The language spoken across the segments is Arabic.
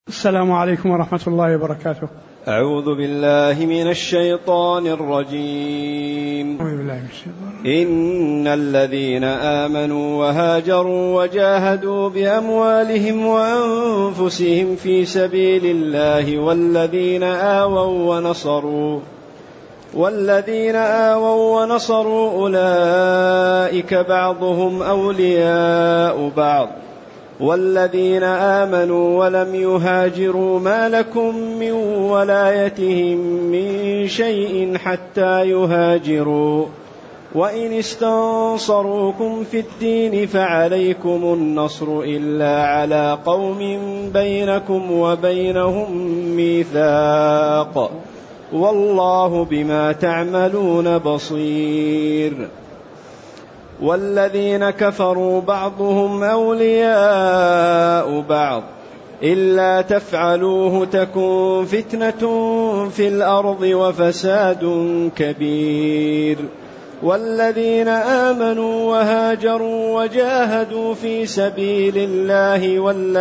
السلام عليكم ورحمة الله وبركاته. أعوذ بالله من الشيطان الرجيم. إن الذين آمنوا وهاجروا وجاهدوا بأموالهم وأنفسهم في سبيل الله والذين آووا ونصروا أولئك بعضهم أولياء بعض والذين آمنوا ولم يهاجروا ما لكم من ولايتهم من شيء حتى يهاجروا وإن استنصروكم في الدين فعليكم النصر إلا على قوم بينكم وبينهم ميثاق والله بما تعملون بصير. والذين كفروا بعضهم أولياء بعض إلا تفعلوه تكن فتنة في الأرض وفساد كبير. والذين آمنوا وهاجروا وجاهدوا في سبيل الله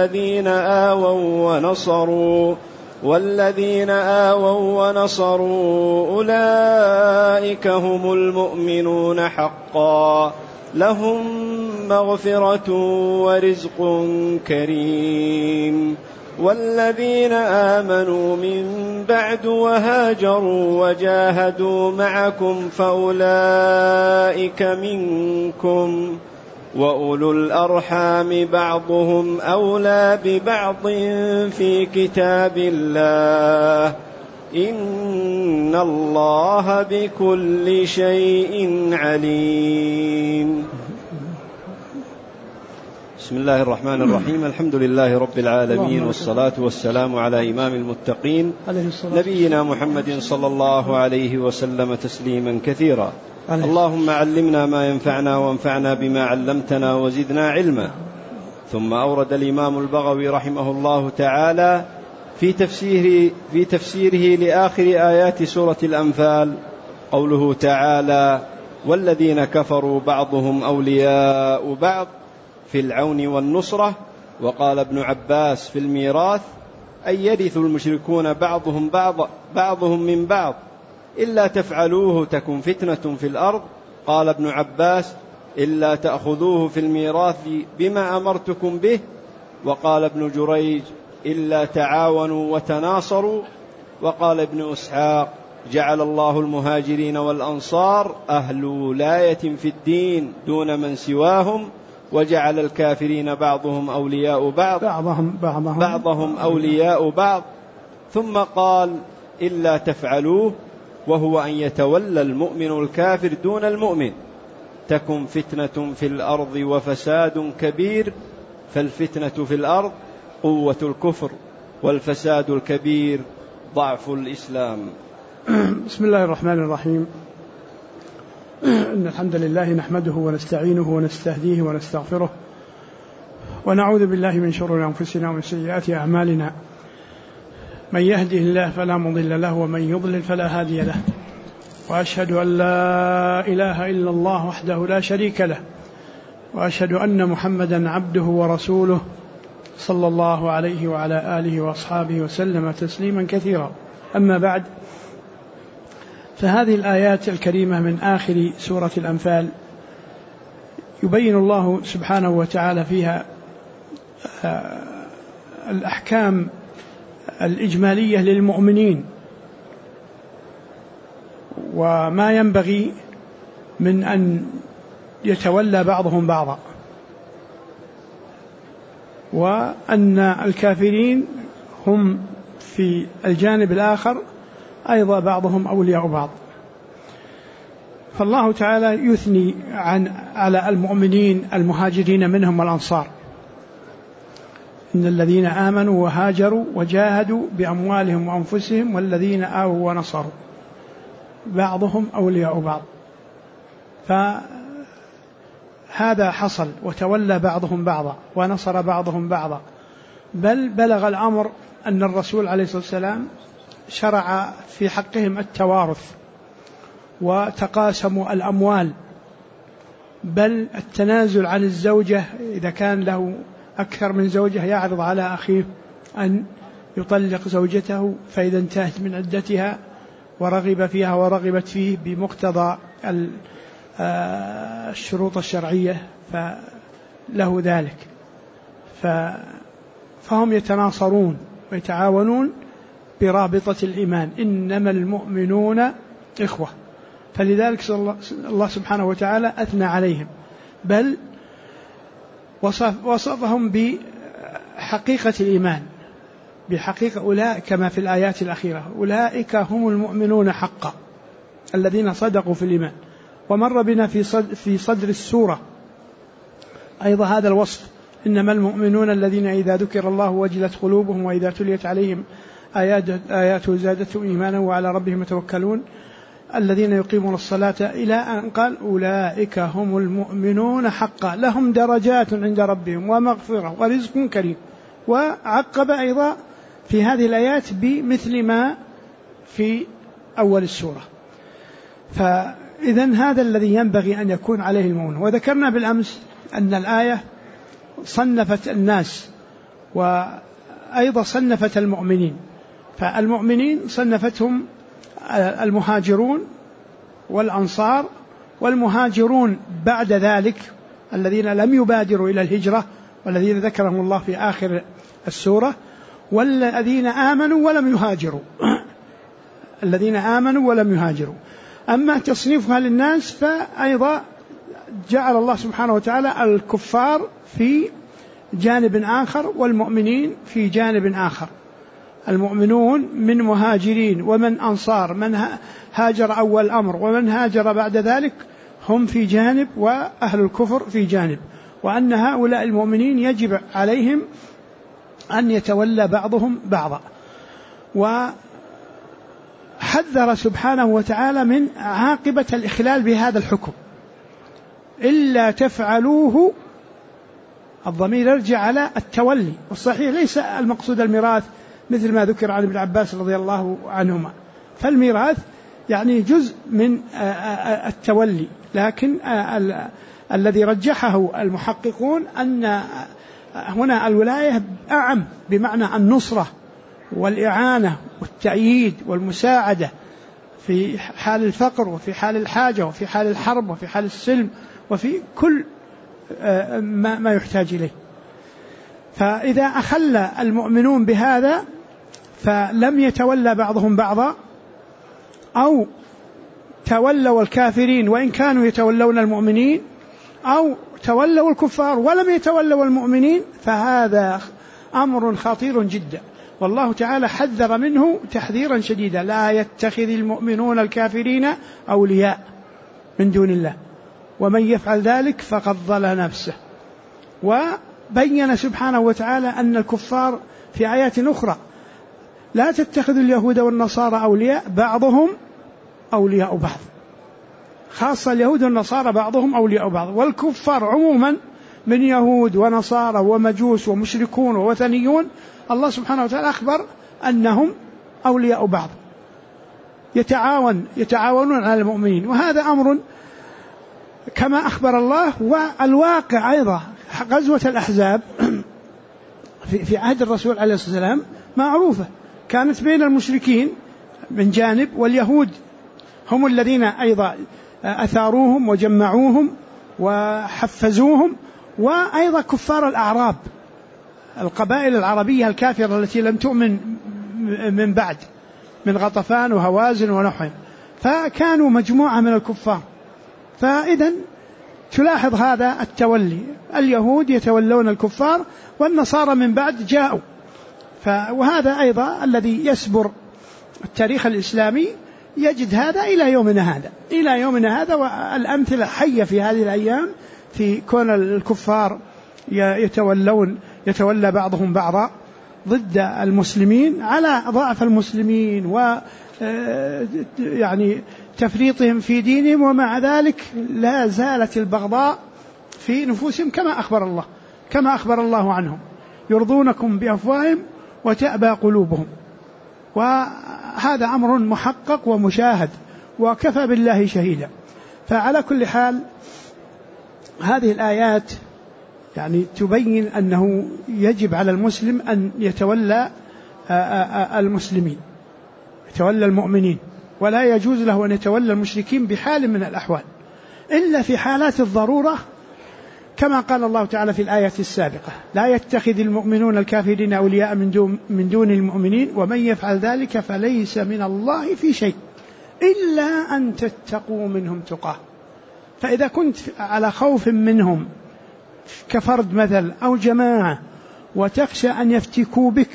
والذين آووا ونصروا أولئك هم المؤمنون حقا لهم مغفرة ورزق كريم. والذين آمنوا من بعد وهاجروا وجاهدوا معكم فأولئك منكم وأولو الأرحام بعضهم أولى ببعض في كتاب الله إن الله بكل شيء عليم. بسم الله الرحمن الرحيم. الحمد لله رب العالمين والصلاة والسلام على إمام المتقين نبينا محمد صلى الله عليه وسلم تسليما كثيرا. اللهم علمنا ما ينفعنا وانفعنا بما علمتنا وزدنا علما. ثم أورد الإمام البغوي رحمه الله تعالى في تفسيره لآخر آيات سورة الأنفال قوله تعالى والذين كفروا بعضهم أولياء بعض في العون والنصرة. وقال ابن عباس في الميراث أن يرث المشركون بعضهم من بعض إلا تفعلوه تكن فتنة في الأرض. قال ابن عباس إلا تأخذوه في الميراث بما أمرتكم به. وقال ابن جريج إلا تعاونوا وتناصروا. وقال ابن إسحاق جعل الله المهاجرين والأنصار أهل ولاية في الدين دون من سواهم وجعل الكافرين بعضهم أولياء بعضهم أولياء بعض. ثم قال إلا تفعلوه وهو أن يتولى المؤمن الكافر دون المؤمن تكن فتنة في الأرض وفساد كبير. فالفتنة في الأرض قوة الكفر والفساد الكبير ضعف الإسلام. بسم الله الرحمن الرحيم. إن الحمد لله نحمده ونستعينه ونستهديه ونستغفره ونعوذ بالله من شرور أنفسنا ومن سيئات أعمالنا. من يهده الله فلا مضل له ومن يضلل فلا هادي له. وأشهد أن لا إله إلا الله وحده لا شريك له وأشهد أن محمدا عبده ورسوله صلى الله عليه وعلى آله وأصحابه وسلم تسليما كثيرا. أما بعد، فهذه الآيات الكريمة من آخر سورة الأنفال يبين الله سبحانه وتعالى فيها الأحكام الإجمالية للمؤمنين وما ينبغي من أن يتولى بعضهم بعضا، وأن الكافرين هم في الجانب الآخر أيضا بعضهم أولياء بعض. فالله تعالى يثني على المؤمنين المهاجرين منهم والأنصار. إن الذين آمنوا وهاجروا وجاهدوا بأموالهم وأنفسهم والذين آووا ونصروا بعضهم أولياء بعض. فهذا حصل وتولى بعضهم بعضا ونصر بعضهم بعضا، بل بلغ الأمر أن الرسول عليه الصلاة والسلام شرع في حقهم التوارث وتقاسموا الأموال، بل التنازل عن الزوجة إذا كان له أكثر من زوجة يعرض على أخيه أن يطلق زوجته فإذا انتهت من عدتها ورغب فيها ورغبت فيه بمقتضى الشروط الشرعية فله ذلك، فهم يتناصرون ويتعاونون برابطة الإيمان، إنما المؤمنون إخوة. فلذلك الله سبحانه وتعالى أثنى عليهم، بل وصفهم بحقيقة الإيمان، بحقيقة أولئك كما في الآيات الأخيرة، أولئك هم المؤمنون حقا الذين صدقوا في الإيمان. ومر بنا في صدر السورة أيضا هذا الوصف، إنما المؤمنون الذين إذا ذكر الله وجلت قلوبهم وإذا تليت عليهم آياته زادتهم إيمانا وعلى ربهم يتوكلون الذين يقيمون الصلاة إلى أن قال أولئك هم المؤمنون حقا لهم درجات عند ربهم ومغفرة ورزق كريم. وعقب أيضا في هذه الآيات بمثل ما في أول السورة. فإذن هذا الذي ينبغي أن يكون عليه المؤمن. وذكرنا بالأمس أن الآية صنفت الناس وأيضا صنفت المؤمنين، فالمؤمنين صنفتهم المهاجرون والأنصار، والمهاجرون بعد ذلك الذين لم يبادروا إلى الهجرة والذين ذكرهم الله في آخر السورة، والذين آمنوا ولم يهاجروا الذين آمنوا ولم يهاجروا. أما تصنيفها للناس فأيضا جعل الله سبحانه وتعالى الكفار في جانب آخر والمؤمنين في جانب آخر. المؤمنون من مهاجرين ومن أنصار، من هاجر أول أمر ومن هاجر بعد ذلك هم في جانب، وأهل الكفر في جانب، وأن هؤلاء المؤمنين يجب عليهم أن يتولى بعضهم بعضا. وحذر سبحانه وتعالى من عاقبة الإخلال بهذا الحكم، إلا تفعلوه، الضمير يرجع على التولي، والصحيح ليس المقصود الميراث مثل ما ذكر عن ابن عباس رضي الله عنهما، فالميراث يعني جزء من التولي، لكن الذي رجحه المحققون أن هنا الولاية أعم، بمعنى النصرة والإعانة والتأييد والمساعدة في حال الفقر وفي حال الحاجة وفي حال الحرب وفي حال السلم وفي كل ما يحتاج إليه. فإذا أخل المؤمنون بهذا فلم يتولى بعضهم بعضا، أو تولوا الكافرين وإن كانوا يتولون المؤمنين، أو تولوا الكفار ولم يتولوا المؤمنين، فهذا أمر خطير جدا، والله تعالى حذر منه تحذيرا شديدا: لا يتخذ المؤمنون الكافرين أولياء من دون الله ومن يفعل ذلك فقد ضل نفسه. وبين سبحانه وتعالى أن الكفار في آيات أخرى: لا تتخذوا اليهود والنصارى أولياء بعضهم أولياء بعض، خاصة اليهود والنصارى بعضهم أولياء بعض، والكفار عموما من يهود ونصارى ومجوس ومشركون ووثنيون الله سبحانه وتعالى أخبر أنهم أولياء بعض، يتعاونون على المؤمنين. وهذا أمر كما أخبر الله. والواقع أيضا غزوة الأحزاب في عهد الرسول عليه الصلاة والسلام معروفة، كانت بين المشركين من جانب، واليهود هم الذين أيضا أثاروهم وجمعوهم وحفزوهم، وأيضا كفار الأعراب، القبائل العربية الكافرة التي لم تؤمن من بعد، من غطفان وهوازن ونحوهم، فكانوا مجموعة من الكفار. فإذن تلاحظ هذا التولي، اليهود يتولون الكفار والنصارى من بعد جاءوا. وهذا أيضا الذي يسبر التاريخ الإسلامي يجد هذا إلى يومنا هذا، والأمثلة حية في هذه الأيام في كون الكفار يتولى بعضهم بعضا ضد المسلمين على ضعف المسلمين يعني تفريطهم في دينهم، ومع ذلك لا زالت البغضاء في نفوسهم كما أخبر الله عنهم: يرضونكم بأفواههم وتأبى قلوبهم. وهذا أمر محقق ومشاهد وكفى بالله شهيدا. فعلى كل حال هذه الآيات يعني تبين أنه يجب على المسلم أن يتولى المسلمين، يتولى المؤمنين، ولا يجوز له أن يتولى المشركين بحال من الأحوال إلا في حالات الضرورة، كما قال الله تعالى في الآية السابقة: لا يتخذ المؤمنون الكافرين أولياء من دون المؤمنين ومن يفعل ذلك فليس من الله في شيء إلا أن تتقوا منهم تقاه. فإذا كنت على خوف منهم كفرد مثل أو جماعة وتخشى أن يفتكوا بك،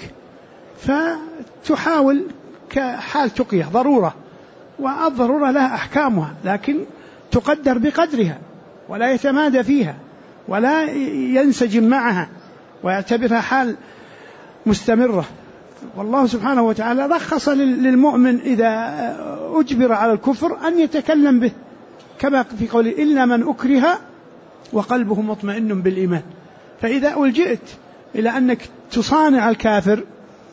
فتحاول كحال تقية ضرورة، والضرورة لها أحكامها لكن تقدر بقدرها، ولا يتمادى فيها ولا ينسجم معها ويعتبرها حال مستمرة. والله سبحانه وتعالى رخص للمؤمن إذا أجبر على الكفر أن يتكلم به، كما في قوله: إلا من أكره وقلبه مطمئن بالإيمان. فإذا ألجئت إلى أنك تصانع الكافر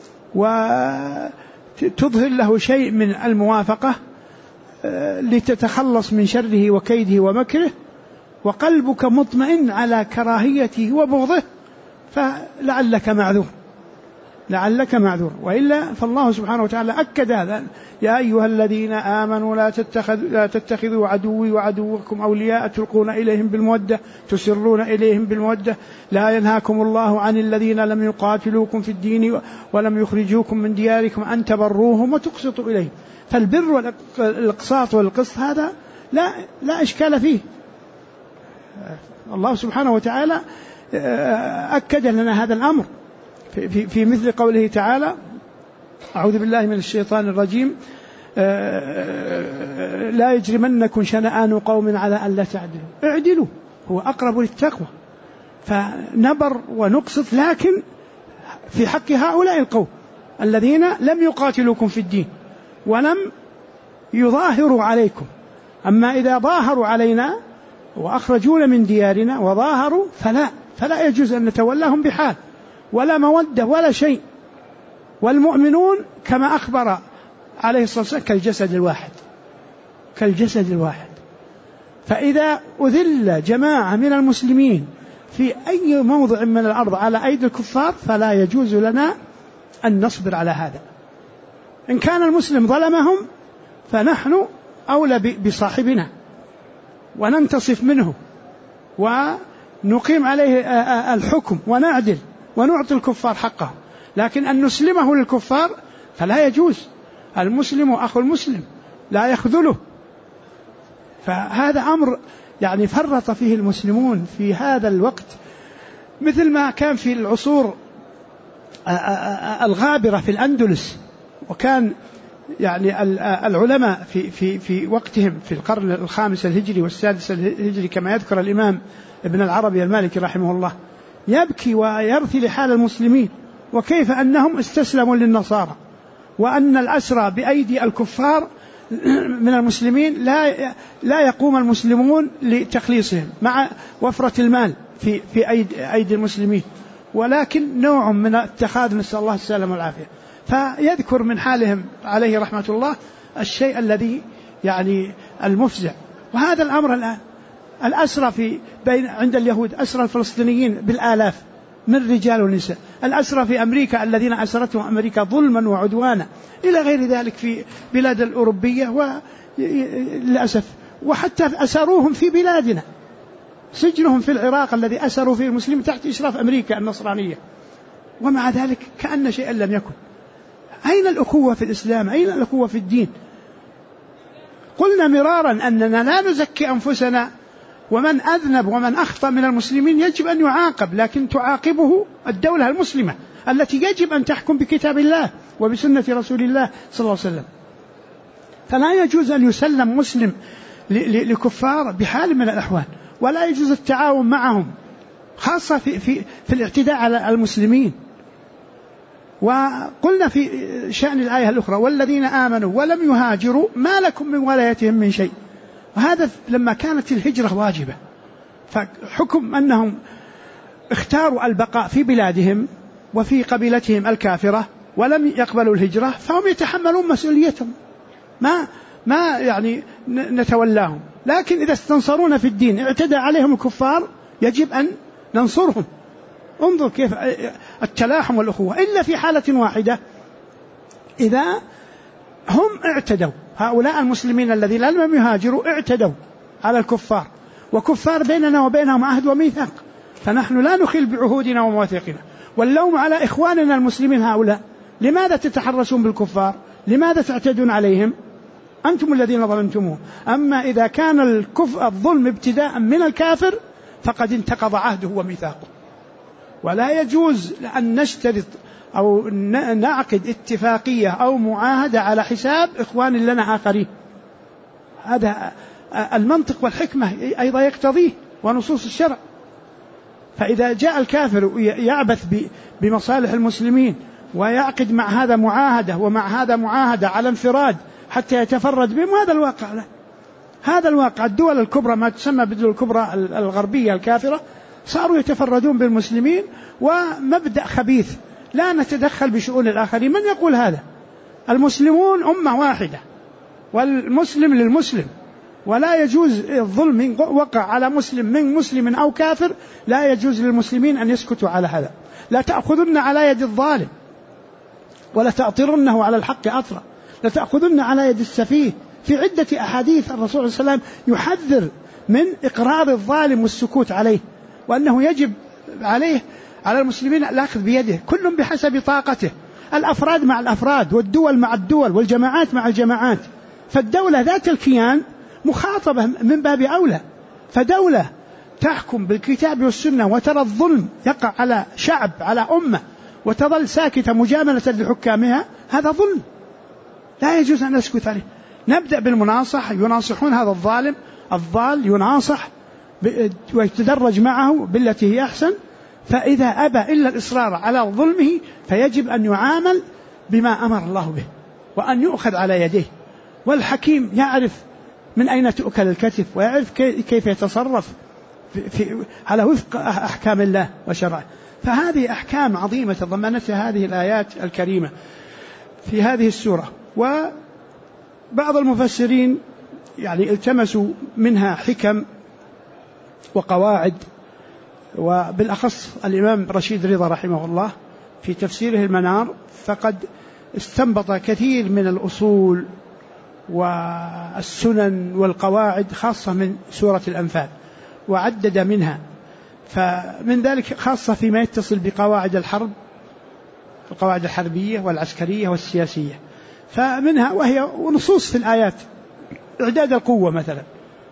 وتظهر له شيء من الموافقة لتتخلص من شره وكيده ومكره، وقلبك مطمئن على كراهيته وبغضه، فلعلك معذور، وإلا فالله سبحانه وتعالى أكد هذا: يا أيها الذين آمنوا لا تتخذوا عدوي وعدوكم أولياء تلقون إليهم بالمودة تسرون إليهم بالمودة لا ينهاكم الله عن الذين لم يقاتلوكم في الدين ولم يخرجوكم من دياركم أن تبروهم وتقسطوا إليهم. فالبر والإقساط والقسط هذا لا إشكال فيه. الله سبحانه وتعالى أكد لنا هذا الأمر في مثل قوله تعالى: أعوذ بالله من الشيطان الرجيم: لا يجرمنكم شنآن قوم على أن لا تعدلوا اعدلوا هو أقرب للتقوى. فنبر ونقسط، لكن في حق هؤلاء القوم الذين لم يقاتلوكم في الدين ولم يظاهروا عليكم. أما إذا ظاهروا علينا وأخرجونا من ديارنا وظاهروا فلا يجوز أن نتولاهم بحال، ولا مودة ولا شيء. والمؤمنون كما أخبر عليه الصلاة والسلام كالجسد الواحد. فإذا أذل جماعة من المسلمين في أي موضع من الأرض على أيدي الكفار فلا يجوز لنا أن نصبر على هذا. إن كان المسلم ظلمهم فنحن أولى بصاحبنا وننتصف منه ونقيم عليه الحكم ونعدل ونعطي الكفار حقه، لكن أن نسلمه للكفار فلا يجوز. المسلم أخو المسلم لا يخذله. فهذا أمر يعني فرط فيه المسلمون في هذا الوقت، مثل ما كان في العصور الغابرة في الأندلس. وكان يعني العلماء في وقتهم في القرن الخامس الهجري والسادس الهجري، كما يذكر الإمام ابن العربي المالكي رحمه الله، يبكي ويرثي لحال المسلمين وكيف أنهم استسلموا للنصارى، وأن الأسرى بأيدي الكفار من المسلمين لا يقوم المسلمون لتخليصهم مع وفرة المال في أيدي المسلمين، ولكن نوع من اتخاذ، نسأل الله السلامة والعافية. فيذكر من حالهم عليه رحمة الله الشيء الذي يعني المفزع. وهذا الأمر الآن الأسرى عند اليهود، أسرى الفلسطينيين بالآلاف من رجال ونساء، الأسرى في أمريكا الذين أسرتهم أمريكا ظلما وعدوانا إلى غير ذلك في بلاد الأوروبية وللأسف، وحتى أسروهم في بلادنا، سجنهم في العراق الذي أسروا فيه المسلمين تحت إشراف أمريكا النصرانية، ومع ذلك كأن شيئا لم يكن. أين الأخوة في الإسلام؟ أين الأخوة في الدين؟ قلنا مرارا أننا لا نزكي أنفسنا، ومن أذنب ومن أخطأ من المسلمين يجب أن يعاقب، لكن تعاقبه الدولة المسلمة التي يجب أن تحكم بكتاب الله وبسنة رسول الله صلى الله عليه وسلم. فلا يجوز أن يسلم مسلم لكفار بحال من الأحوال، ولا يجوز التعاون معهم، خاصة في الاعتداء على المسلمين. وقلنا في شأن الآية الأخرى: والذين آمنوا ولم يهاجروا ما لكم من ولايتهم من شيء. وهذا لما كانت الهجرة واجبة، فحكم أنهم اختاروا البقاء في بلادهم وفي قبيلتهم الكافرة ولم يقبلوا الهجرة، فهم يتحملون مسؤوليتهم، ما يعني نتولاهم. لكن إذا استنصرونا في الدين اعتدى عليهم الكفار يجب أن ننصرهم. انظر كيف التلاحم والأخوة. إلا في حالة واحدة إذا هم اعتدوا، هؤلاء المسلمين الذين لم يهاجروا اعتدوا على الكفار، وكفار بيننا وبينهم عهد وميثاق، فنحن لا نخل بعهودنا ومواثيقنا. واللوم على إخواننا المسلمين هؤلاء، لماذا تتحرشون بالكفار؟ لماذا تعتدون عليهم؟ أنتم الذين ظلمتموه. أما إذا كان الظلم ابتداء من الكافر فقد انتقض عهده وميثاقه، ولا يجوز أن نشترط أو نعقد اتفاقية أو معاهدة على حساب إخوان لنا آخرين. هذا المنطق والحكمة أيضا يقتضيه ونصوص الشرع. فإذا جاء الكافر يعبث بمصالح المسلمين ويعقد مع هذا معاهدة ومع هذا معاهدة على انفراد حتى يتفرد بهم، هذا الواقع له. هذا الواقع. الدول الكبرى، ما تسمى بالدول الكبرى الغربية الكافرة، صاروا يتفردون بالمسلمين، ومبدأ خبيث، لا نتدخل بشؤون الآخرين. من يقول هذا؟ المسلمون أمة واحدة، والمسلم للمسلم، ولا يجوز الظلم وقع على مسلم من مسلم أو كافر، لا يجوز للمسلمين أن يسكتوا على هذا. لا تأخذن على يد الظالم ولا تأطرنه على الحق أطرا، لا تأخذن على يد السفيه. في عدة أحاديث الرسول صلى الله عليه وسلم يحذر من إقرار الظالم والسكوت عليه، وأنه يجب عليه على المسلمين الأخذ بيده، كل بحسب طاقته، الأفراد مع الأفراد، والدول مع الدول، والجماعات مع الجماعات. فالدولة ذات الكيان مخاطبة من باب أولى. فدولة تحكم بالكتاب والسنة وترى الظلم يقع على شعب، على أمة، وتظل ساكتة مجاملة لحكامها، هذا ظلم لا يجوز أن نسكت عليه. نبدأ بالمناصح، يناصحون هذا الظالم، الضال يناصح ويتدرج معه بالتي هي أحسن. فإذا أبى إلا الإصرار على ظلمه فيجب أن يعامل بما أمر الله به، وأن يؤخذ على يديه. والحكيم يعرف من أين تؤكل الكتف، ويعرف كيف يتصرف على وفق أحكام الله وشرعه. فهذه أحكام عظيمة تضمنتها هذه الآيات الكريمة في هذه السورة. وبعض المفسرين يعني التمسوا منها حكم وقواعد، وبالأخص الإمام رشيد رضا رحمه الله في تفسيره المنار، فقد استنبط كثير من الأصول والسنن والقواعد خاصة من سورة الأنفال، وعدد منها. فمن ذلك خاصة فيما يتصل بقواعد الحرب، القواعد الحربية والعسكرية والسياسية، فمنها وهي نصوص في الآيات، إعداد القوة مثلا،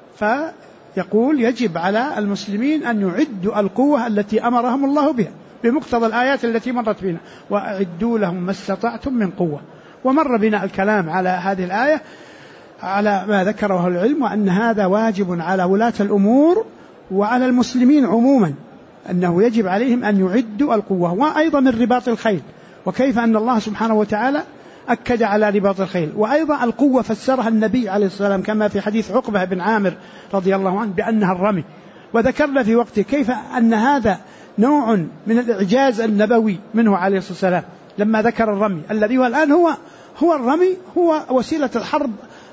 فيقول يجب على المسلمين أن يعدوا القوة التي أمرهم الله بها بمقتضى الآيات التي مرت بنا، وأعدوا لهم ما استطعتم من قوة. ومر بنا الكلام على هذه الآية على ما ذكره العلم، وأن هذا واجب على ولاة الأمور وعلى المسلمين عموما، أنه يجب عليهم أن يعدوا القوة. وأيضا من رباط الخيل، وكيف أن الله سبحانه وتعالى أكد على رباط الخيل. وأيضا القوة فسرها النبي عليه الصلاة والسلام كما في حديث عقبة بن عامر رضي الله عنه بأنها الرمي، وذكرنا في وقته كيف أن هذا نوع من الإعجاز النبوي منه عليه الصلاة والسلام لما ذكر الرمي الذي هو الآن هو الرمي، هو وسيلة الحرب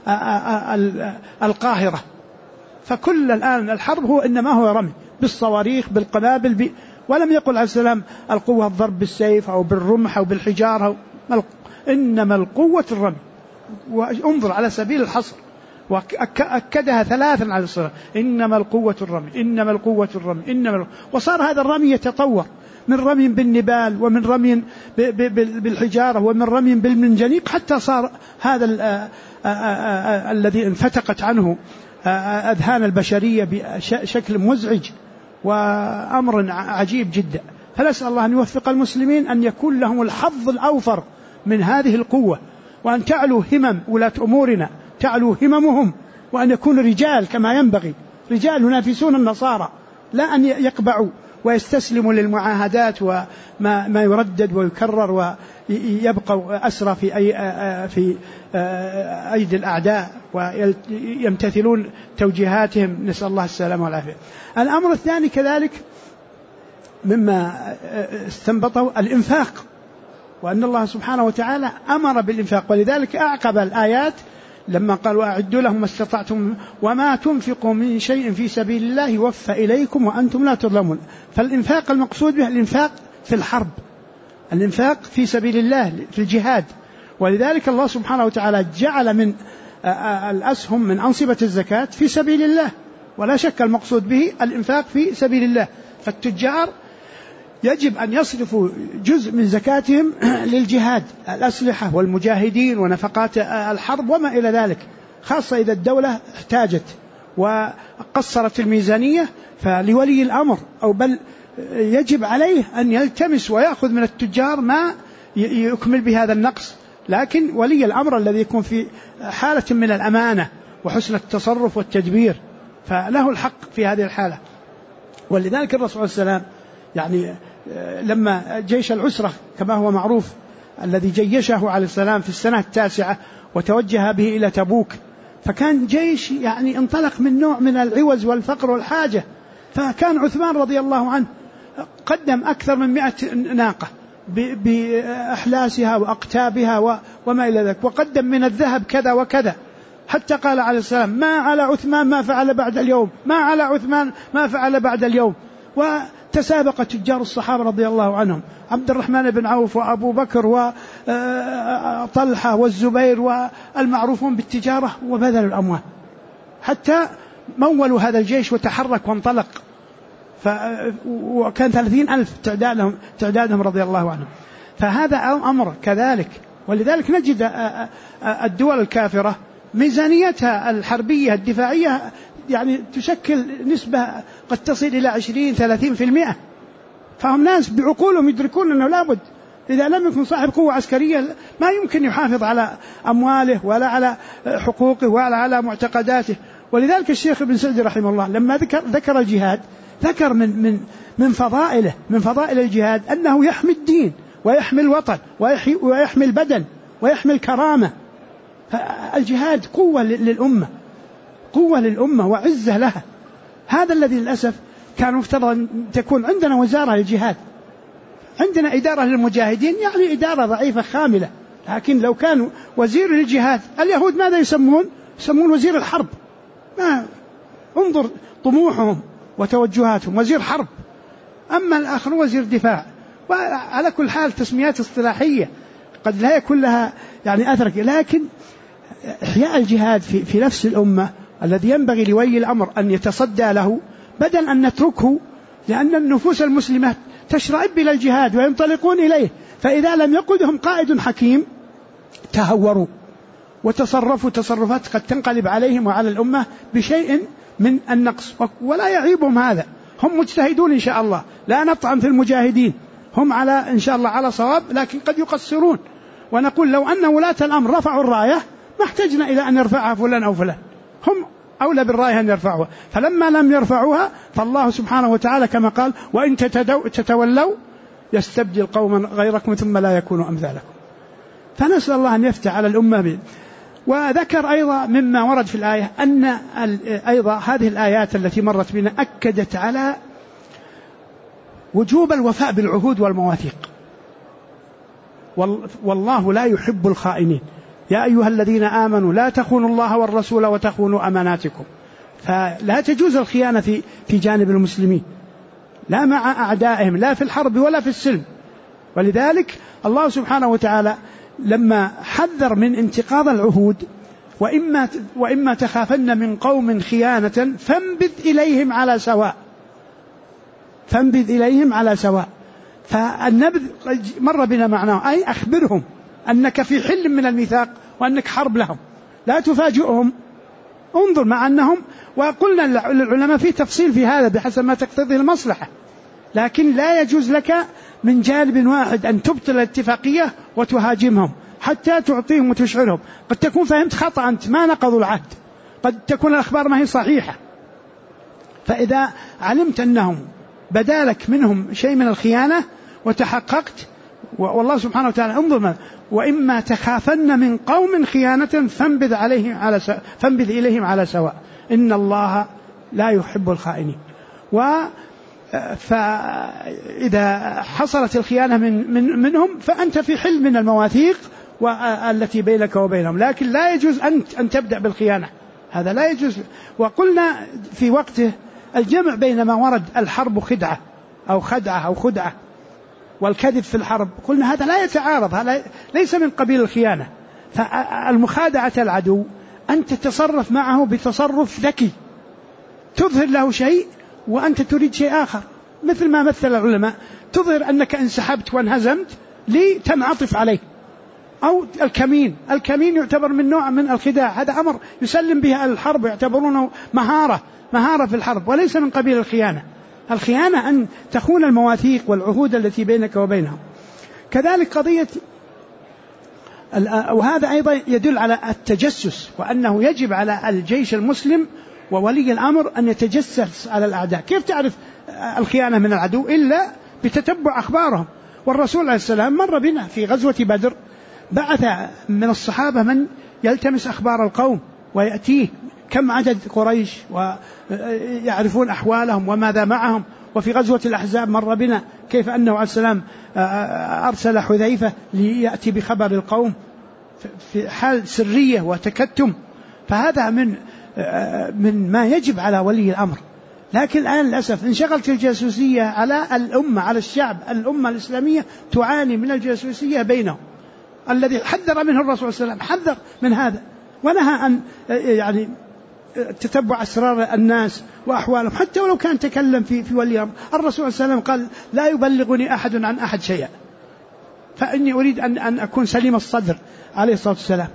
القاهرة. فكل الآن الحرب هو إنما هو رمي بالصواريخ بالقنابل ولم يقل عليه السلام القوة الضرب بالسيف أو بالرمح أو بالحجارة، إنما القوة الرمي. وانظر على سبيل الحصر، وأكدها ثلاثا على الصلاة، إنما القوة الرمي، إنما القوة الرمي، وصار هذا الرمي يتطور من رمي بالنبال، ومن رمي بالحجارة، ومن رمي بالمنجنيق، حتى صار هذا الذي انفتقت عنه أذهان البشرية بشكل مزعج وأمر عجيب جدا. فنسأل الله أن يوفق المسلمين أن يكون لهم الحظ الأوفر من هذه القوة، وأن تعلو همم ولاة أمورنا، تعلو هممهم، وأن يكونوا رجال كما ينبغي، رجال ينافسون النصارى، لا أن يقبعوا ويستسلموا للمعاهدات وما يردد ويكرر ويبقوا أسرى في أيدي الأعداء ويمتثلون توجيهاتهم، نسأل الله السلامة والعافية. الأمر الثاني كذلك مما استنبطه الإنفاق، وأن الله سبحانه وتعالى أمر بالإنفاق، ولذلك أعقب الآيات لما قال وأعدوا لهم ما استطعتم وما تنفقوا من شيء في سبيل الله يوفى إليكم وأنتم لا تظلمون. فالإنفاق المقصود به الإنفاق في الحرب، الإنفاق في سبيل الله في الجهاد، ولذلك الله سبحانه وتعالى جعل من الأسهم من أنصبة الزكاة في سبيل الله، ولا شك المقصود به الإنفاق في سبيل الله. فالتجار يجب أن يصرفوا جزء من زكاتهم للجهاد، الأسلحة والمجاهدين ونفقات الحرب وما إلى ذلك، خاصة إذا الدولة احتاجت وقصرت الميزانية، فلولي الأمر أو بل يجب عليه أن يلتمس ويأخذ من التجار ما يكمل بهذا النقص. لكن ولي الأمر الذي يكون في حالة من الأمانة وحسن التصرف والتدبير فله الحق في هذه الحالة. ولذلك الرسول صلى الله عليه وسلم يعني لما جيش العسرة كما هو معروف الذي جيشه عليه السلام في السنة 9 وتوجه به إلى تبوك، فكان جيش يعني انطلق من نوع من العوز والفقر والحاجة، فكان عثمان رضي الله عنه قدم أكثر من 100 ناقة بأحلاسها وأقتابها وما إلى ذلك، وقدم من الذهب كذا وكذا، حتى قال عليه السلام ما على عثمان ما فعل بعد اليوم، ما على عثمان ما فعل بعد اليوم. وتسابق تجار الصحابة رضي الله عنهم، عبد الرحمن بن عوف وأبو بكر وطلحة والزبير والمعروفون بالتجارة، وبذلوا الأموال حتى مولوا هذا الجيش وتحرك وانطلق، وكان 30,000 تعدادهم رضي الله عنهم. فهذا أمر كذلك. ولذلك نجد الدول الكافرة ميزانيتها الحربية الدفاعية يعني تشكل نسبة قد تصل إلى 20-30%، فهم ناس بعقولهم يدركون أنه لابد إذا لم يكن صاحب قوة عسكرية ما يمكن يحافظ على أمواله ولا على حقوقه ولا على معتقداته. ولذلك الشيخ ابن سعدي رحمه الله لما ذكر الجهاد ذكر من فضائله، من فضائل الجهاد أنه يحمي الدين ويحمي الوطن ويحمي البدن ويحمي الكرامة. الجهاد قوة للأمة، قوة للأمة وعزة لها. هذا الذي للأسف كان مفترض أن تكون عندنا وزارة للجهاد، عندنا إدارة للمجاهدين، يعني إدارة ضعيفة خاملة. لكن لو كانوا وزير للجهاد، اليهود ماذا يسمون وزير الحرب. ما انظر طموحهم وتوجهاتهم، وزير حرب، أما الآخر وزير دفاع. وعلى كل حال تسميات اصطلاحية قد لا يكون لها يعني أثر، لكن إحياء الجهاد في نفس الأمة الذي ينبغي لولي الأمر أن يتصدى له بدل أن نتركه، لأن النفوس المسلمة تشرئب إلى الجهاد وينطلقون إليه، فإذا لم يقودهم قائد حكيم تهوروا وتصرفوا تصرفات قد تنقلب عليهم وعلى الأمة بشيء من النقص. ولا يعيبهم هذا، هم مجتهدون إن شاء الله، لا نطعن في المجاهدين، هم على إن شاء الله على صواب، لكن قد يقصرون. ونقول لو أن ولاة الأمر رفعوا الراية ما احتجنا إلى أن يرفعها فلان أو فلان، هم أولى بالراية أن يرفعوها. فلما لم يرفعوها فالله سبحانه وتعالى كما قال وإن تتولوا يستبدل قوما غيركم ثم لا يكونوا أمثالكم. فنسأل الله أن يفتح على الأمة به. وذكر أيضا مما ورد في الآية أن أيضا هذه الآيات التي مرت بنا أكدت على وجوب الوفاء بالعهود والمواثيق، والله لا يحب الخائنين. يا أيها الذين آمنوا لا تخونوا الله والرسول وتخونوا أماناتكم. فلا تجوز الخيانة في جانب المسلمين، لا مع أعدائهم، لا في الحرب ولا في السلم. ولذلك الله سبحانه وتعالى لما حذر من انتقاض العهود وإما تخافن من قوم خيانة فانبذ إليهم على سواء، فانبذ إليهم على سواء. فالنبذ مر بنا معناه أي أخبرهم أنك في حل من الميثاق وأنك حرب لهم، لا تفاجئهم. انظر مع أنهم، وقلنا للعلماء في تفصيل في هذا بحسب ما تقتضي المصلحة، لكن لا يجوز لك من جانب واحد أن تبطل الاتفاقية وتهاجمهم حتى تعطيهم وتشعرهم. قد تكون فهمت خطأ، أنت ما نقضوا العهد، قد تكون الأخبار ما هي صحيحة. فإذا علمت أنهم بدالك منهم شيء من الخيانة وتحققت، والله سبحانه وتعالى انظر وإما تخافن من قوم خيانة فانبذ إليهم على سواء إن الله لا يحب الخائنين. فإذا حصلت الخيانة منهم فأنت في حل من المواثيق التي بينك وبينهم، لكن لا يجوز أن تبدأ بالخيانة، هذا لا يجوز. وقلنا في وقته الجمع بين ما ورد الحرب خدعة أو خدعة والكذب في الحرب، قلنا هذا لا يتعارض، هذا ليس من قبيل الخيانة. فالمخادعة العدو أن تتصرف معه بتصرف ذكي، تظهر له شيء وأنت تريد شيء آخر، مثل ما مثل العلماء، تظهر أنك انسحبت وانهزمت لتنعطف عليه. أو الكمين يعتبر من نوع من الخداع، هذا أمر يسلم به الحرب، يعتبرونه مهارة في الحرب، وليس من قبيل الخيانة. الخيانة أن تخون المواثيق والعهود التي بينك وبينهم. كذلك قضية، وهذا أيضا يدل على التجسس، وأنه يجب على الجيش المسلم وولي الأمر أن يتجسس على الأعداء. كيف تعرف الخيانة من العدو؟ إلا بتتبع أخبارهم. والرسول عليه السلام مر بنا في غزوة بدر، بعث من الصحابة من يلتمس أخبار القوم ويأتيه كم عدد قريش ويعرفون أحوالهم وماذا معهم. وفي غزوة الأحزاب مر بنا كيف أنه عليه السلام أرسل حذيفة ليأتي بخبر القوم في حال سرية وتكتم. فهذا من ما يجب على ولي الأمر. لكن الآن للأسف انشغلت الجاسوسية على الأمة، على الشعب. الأمة الإسلامية تعاني من الجاسوسية بينهم، الذي حذر منه الرسول صلى الله عليه وسلم، حذر من هذا ونهى أن يعني تتبع أسرار الناس وأحوالهم، حتى ولو كان تكلم في ولي الأمر. الرسول صلى الله عليه وسلم قال: لا يبلغني أحد عن أحد شيئا، فإني أريد أن أكون سليم الصدر عليه الصلاة والسلام.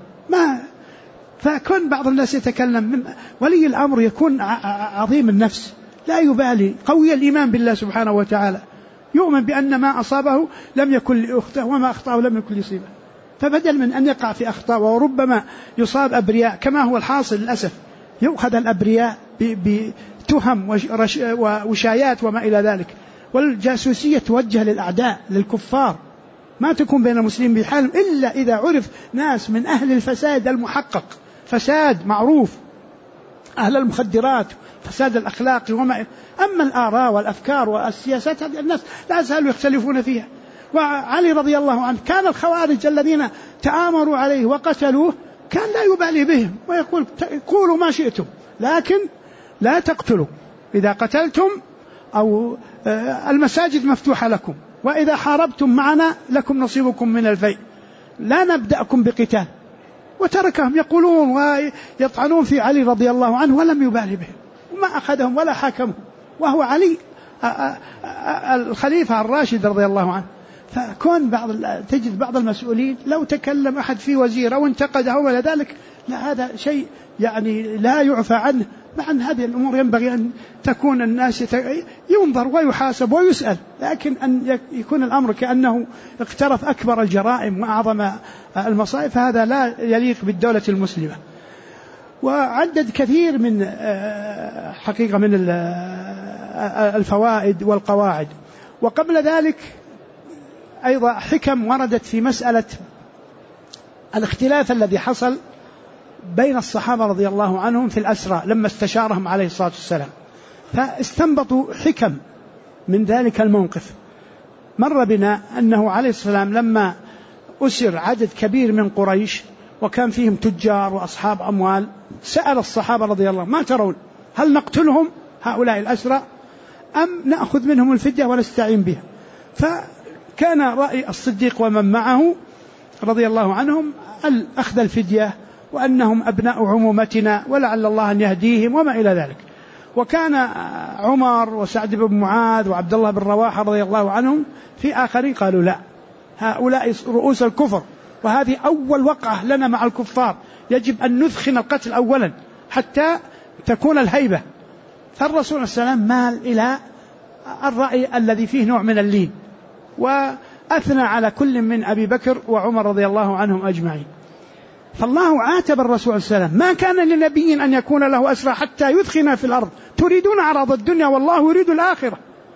فكون بعض الناس يتكلم، ولي الأمر يكون عظيم النفس، لا يبالي، قوي الإيمان بالله سبحانه وتعالى، يؤمن بأن ما أصابه لم يكن لأخته وما أخطأه لم يكن ليصيبه. فبدل من أن يقع في أخطاء، وربما يصاب أبرياء كما هو الحاصل للأسف، يؤخذ الأبرياء بتهم ووشايات وما إلى ذلك. والجاسوسية توجه للأعداء للكفار، ما تكون بين المسلمين بحال إلا إذا عرف ناس من أهل الفساد المحقق، فساد معروف، أهل المخدرات، فساد الأخلاق وما. أما الآراء والأفكار والسياسات هذه الناس لا زالوا يختلفون فيها. وعلي رضي الله عنه كان الخوارج الذين تآمروا عليه وقتلوه كان لا يبالي بهم، ويقول: قولوا ما شئتم لكن لا تقتلوا، إذا قتلتم أو المساجد مفتوحة لكم، وإذا حاربتم معنا لكم نصيبكم من الفيء، لا نبدأكم بقتال. وتركهم يقولون ويطعنون في علي رضي الله عنه ولم يبالي بهم، وما أخذهم ولا حاكمهم، وهو علي الخليفة الراشد رضي الله عنه. فكون تجد بعض المسؤولين لو تكلم أحد في وزير أو انتقده أو إلى ذلك، لا، هذا شيء يعني لا يعفى عنه. مع أن هذه الأمور ينبغي أن تكون الناس ينظر ويحاسب ويسأل، لكن أن يكون الأمر كأنه اقترف أكبر الجرائم وأعظم المصائب، هذا لا يليق بالدولة المسلمة. وعدد كثير من حقيقة من الفوائد والقواعد. وقبل ذلك أيضا حكم وردت في مسألة الاختلاف الذي حصل بين الصحابة رضي الله عنهم في الأسرى لما استشارهم عليه الصلاة والسلام، فاستنبطوا حكم من ذلك الموقف. مر بنا أنه عليه السلام لما أسر عدد كبير من قريش وكان فيهم تجار وأصحاب أموال، سأل الصحابة رضي الله: ما ترون، هل نقتلهم هؤلاء الأسرى أم نأخذ منهم الفدية ونستعين بها؟ فكان رأي الصديق ومن معه رضي الله عنهم أخذ الفدية، وأنهم أبناء عمومتنا ولعل الله أن يهديهم وما إلى ذلك. وكان عمر وسعد بن معاذ وعبد الله بن رواحة رضي الله عنهم في آخرين قالوا: لا، هؤلاء رؤوس الكفر، وهذه أول وقعة لنا مع الكفار، يجب أن نثخن القتل أولا حتى تكون الهيبة. فالرسول صلى الله عليه وسلم مال إلى الرأي الذي فيه نوع من اللين، وأثنى على كل من أبي بكر وعمر رضي الله عنهم أجمعين. فالله عاتب الرسول صلى الله عليه وسلم: ما كان لنبي أن يكون له أسرى حتى يثخن في الأرض تريدون عرض الدنيا والله يريد الآخرة.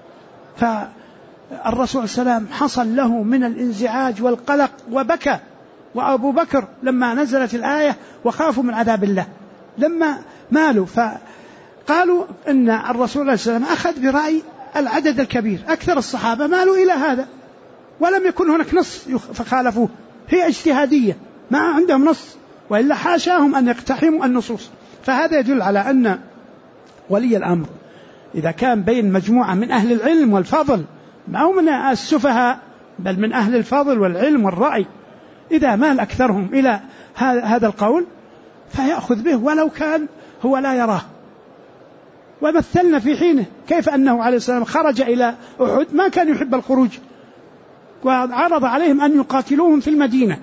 فالرسول صلى الله عليه وسلم حصل له من الانزعاج والقلق وبكى، وأبو بكر لما نزلت الآية وخافوا من عذاب الله لما مالوا، فقالوا إن الرسول صلى الله عليه وسلم أخذ برأي العدد الكبير، أكثر الصحابة مالوا إلى هذا، ولم يكن هناك نص فخالفوه، هي اجتهادية ما عندهم نص، وإلا حاشاهم أن يقتحموا النصوص. فهذا يدل على أن ولي الأمر إذا كان بين مجموعة من أهل العلم والفضل أو من السفهاء بل من أهل الفضل والعلم والرأي، إذا مال أكثرهم إلى هذا القول فيأخذ به ولو كان هو لا يراه. ومثلنا في حينه كيف أنه عليه السلام خرج إلى أحد ما كان يحب الخروج، وعرض عليهم أن يقاتلوهم في المدينة